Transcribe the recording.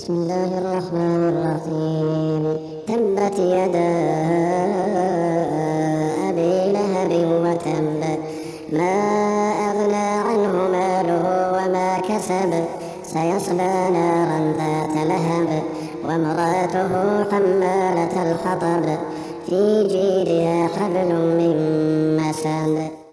بسم الله الرحمن الرحيم. تبت يدا أبي لهب وتب، ما أغنى عنه ماله وما كسب، سيصلى نارا ذات لهب، وامرأته حمالة الحطب، في جيدها حبل من مسد.